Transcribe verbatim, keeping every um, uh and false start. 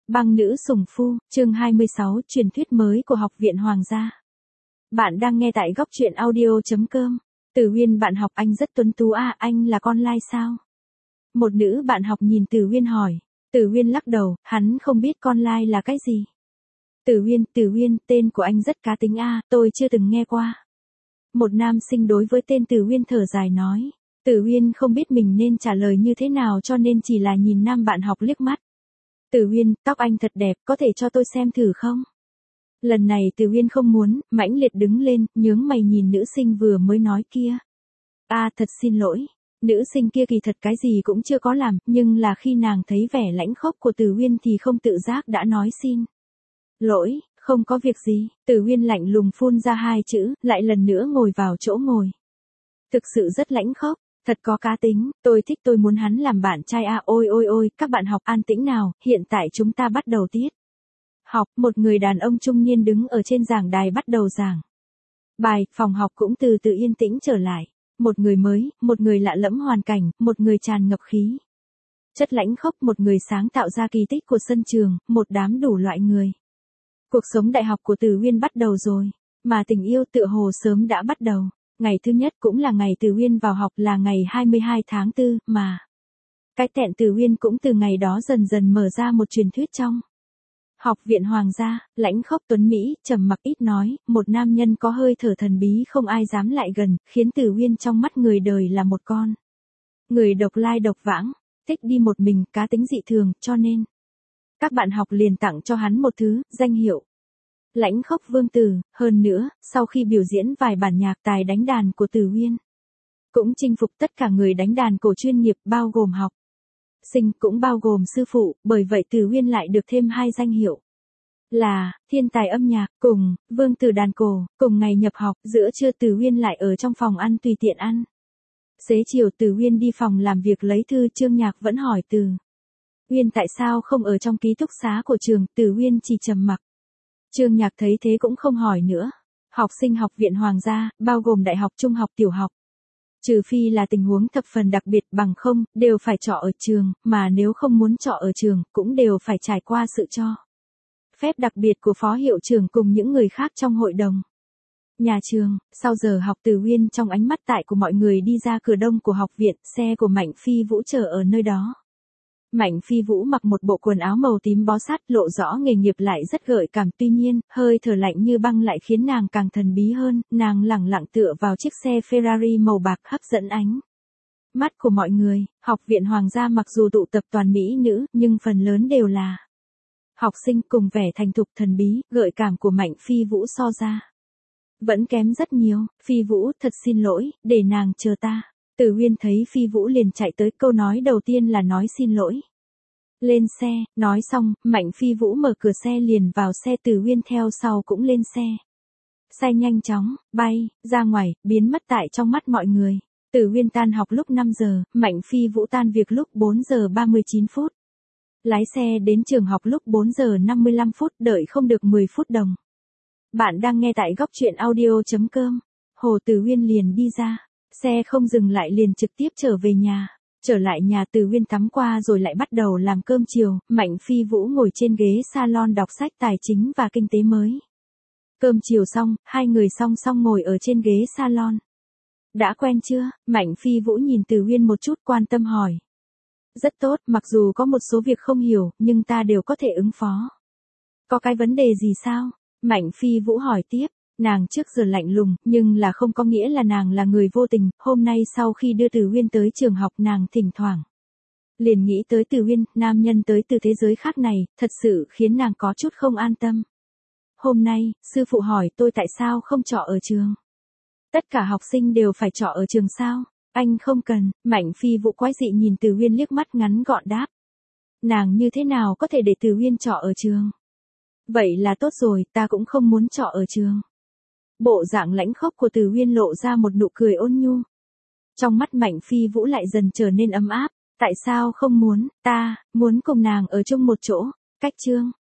Băng nữ sủng phu, chương hai mươi sáu, truyền thuyết mới của Học viện Hoàng gia. Bạn đang nghe tại góc truyện audio chấm com. Từ Uyên bạn học anh rất tuấn tú à, anh là con lai sao? Một nữ bạn học nhìn Từ Uyên hỏi. Từ Uyên lắc đầu, hắn không biết con lai là cái gì. Từ Uyên, Từ Uyên, tên của anh rất cá tính à, tôi chưa từng nghe qua. Một nam sinh đối với tên Từ Uyên thở dài nói. Từ Uyên không biết mình nên trả lời như thế nào cho nên chỉ là nhìn nam bạn học liếc mắt. Từ Uyên, tóc anh thật đẹp, có thể cho tôi xem thử không? Lần này Từ Uyên không muốn, mãnh liệt đứng lên, nhướng mày nhìn nữ sinh vừa mới nói kia. À, thật xin lỗi. Nữ sinh kia kỳ thật cái gì cũng chưa có làm, nhưng là khi nàng thấy vẻ lãnh khốc của Từ Uyên thì không tự giác đã nói xin lỗi, không có việc gì. Từ Uyên lạnh lùng phun ra hai chữ, lại lần nữa ngồi vào chỗ ngồi. Thực sự rất lãnh khốc. Thật có cá tính, tôi thích tôi muốn hắn làm bạn trai à, ôi ôi ôi, các bạn học an tĩnh nào, hiện tại chúng ta bắt đầu tiết. Học, một người đàn ông trung niên đứng ở trên giảng đài bắt đầu giảng. Bài, phòng học cũng từ từ yên tĩnh trở lại. Một người mới, một người lạ lẫm hoàn cảnh, một người tràn ngập khí. Chất lãnh khốc, một người sáng tạo ra kỳ tích của sân trường, một đám đủ loại người. Cuộc sống đại học của Từ Uyên bắt đầu rồi, mà tình yêu tựa hồ sớm đã bắt đầu. Ngày thứ nhất cũng là ngày Từ Uyên vào học là ngày hai mươi hai tháng tư, mà. Cái tẹn Từ Uyên cũng từ ngày đó dần dần mở ra một truyền thuyết trong. Học viện Hoàng gia, lãnh khốc tuấn Mỹ, trầm mặc ít nói, một nam nhân có hơi thở thần bí không ai dám lại gần, khiến Từ Uyên trong mắt người đời là một con. Người độc lai độc vãng, thích đi một mình, cá tính dị thường, cho nên. Các bạn học liền tặng cho hắn một thứ, danh hiệu. Lãnh khốc vương tử, hơn nữa, sau khi biểu diễn vài bản nhạc tài đánh đàn của Từ Uyên, cũng chinh phục tất cả người đánh đàn cổ chuyên nghiệp bao gồm học sinh cũng bao gồm sư phụ, bởi vậy Từ Uyên lại được thêm hai danh hiệu. Là, thiên tài âm nhạc, cùng, vương tử đàn cổ, cùng ngày nhập học, giữa trưa Từ Uyên lại ở trong phòng ăn tùy tiện ăn. Xế chiều Từ Uyên đi phòng làm việc lấy thư, Trương Nhạc vẫn hỏi Từ Uyên tại sao không ở trong ký túc xá của trường, Từ Uyên chỉ trầm mặc. Trương Nhạc thấy thế cũng không hỏi nữa. Học sinh học viện Hoàng gia, bao gồm đại học, trung học, tiểu học. Trừ phi là tình huống thập phần đặc biệt, bằng không, đều phải trọ ở trường, mà nếu không muốn trọ ở trường, cũng đều phải trải qua sự cho phép đặc biệt của phó hiệu trưởng cùng những người khác trong hội đồng. Nhà trường, sau giờ học Từ Uyên trong ánh mắt tại của mọi người đi ra cửa đông của học viện, xe của Mạnh Phi Vũ chờ ở nơi đó. Mạnh Phi Vũ mặc một bộ quần áo màu tím bó sát, lộ rõ nghề nghiệp lại rất gợi cảm, tuy nhiên, hơi thở lạnh như băng lại khiến nàng càng thần bí hơn, nàng lẳng lặng tựa vào chiếc xe Ferrari màu bạc hấp dẫn ánh mắt của mọi người. Học viện Hoàng gia mặc dù tụ tập toàn mỹ nữ, nhưng phần lớn đều là học sinh, cùng vẻ thành thục thần bí, gợi cảm của Mạnh Phi Vũ so ra vẫn kém rất nhiều. Phi Vũ, thật xin lỗi, để nàng chờ ta. Từ Uyên thấy Phi Vũ liền chạy tới, câu nói đầu tiên là nói xin lỗi. Lên xe, nói xong, Mạnh Phi Vũ mở cửa xe liền vào xe, Từ Uyên theo sau cũng lên xe. Xe nhanh chóng, bay, ra ngoài, biến mất tại trong mắt mọi người. Từ Uyên tan học lúc năm giờ, Mạnh Phi Vũ tan việc lúc bốn giờ ba mươi chín phút. Lái xe đến trường học lúc bốn giờ năm mươi lăm phút, đợi không được mười phút đồng. Bạn đang nghe tại góc truyện audio chấm com. Hồ Từ Uyên liền đi ra. Xe không dừng lại liền trực tiếp trở về nhà. Trở lại nhà Từ Uyên tắm qua rồi lại bắt đầu làm cơm chiều, Mạnh Phi Vũ ngồi trên ghế salon đọc sách tài chính và kinh tế mới. Cơm chiều xong, hai người song song ngồi ở trên ghế salon. Đã quen chưa? Mạnh Phi Vũ nhìn Từ Uyên một chút, quan tâm hỏi. Rất tốt, mặc dù có một số việc không hiểu, nhưng ta đều có thể ứng phó. Có cái vấn đề gì sao? Mạnh Phi Vũ hỏi tiếp. Nàng trước giờ lạnh lùng, nhưng là không có nghĩa là nàng là người vô tình, hôm nay sau khi đưa Từ Uyên tới trường học nàng thỉnh thoảng liền nghĩ tới Từ Uyên, nam nhân tới từ thế giới khác này, thật sự khiến nàng có chút không an tâm. Hôm nay, sư phụ hỏi tôi tại sao không trọ ở trường. Tất cả học sinh đều phải trọ ở trường sao? Anh không cần. Mạnh Phi Vũ quái dị nhìn Từ Uyên liếc mắt ngắn gọn đáp. Nàng như thế nào có thể để Từ Uyên trọ ở trường? Vậy là tốt rồi, ta cũng không muốn trọ ở trường. Bộ dạng lãnh khốc của Từ Uyên lộ ra một nụ cười ôn nhu. Trong mắt Mạnh Phi Vũ lại dần trở nên ấm áp. Tại sao không muốn, ta, muốn cùng nàng ở chung một chỗ. Cách chương.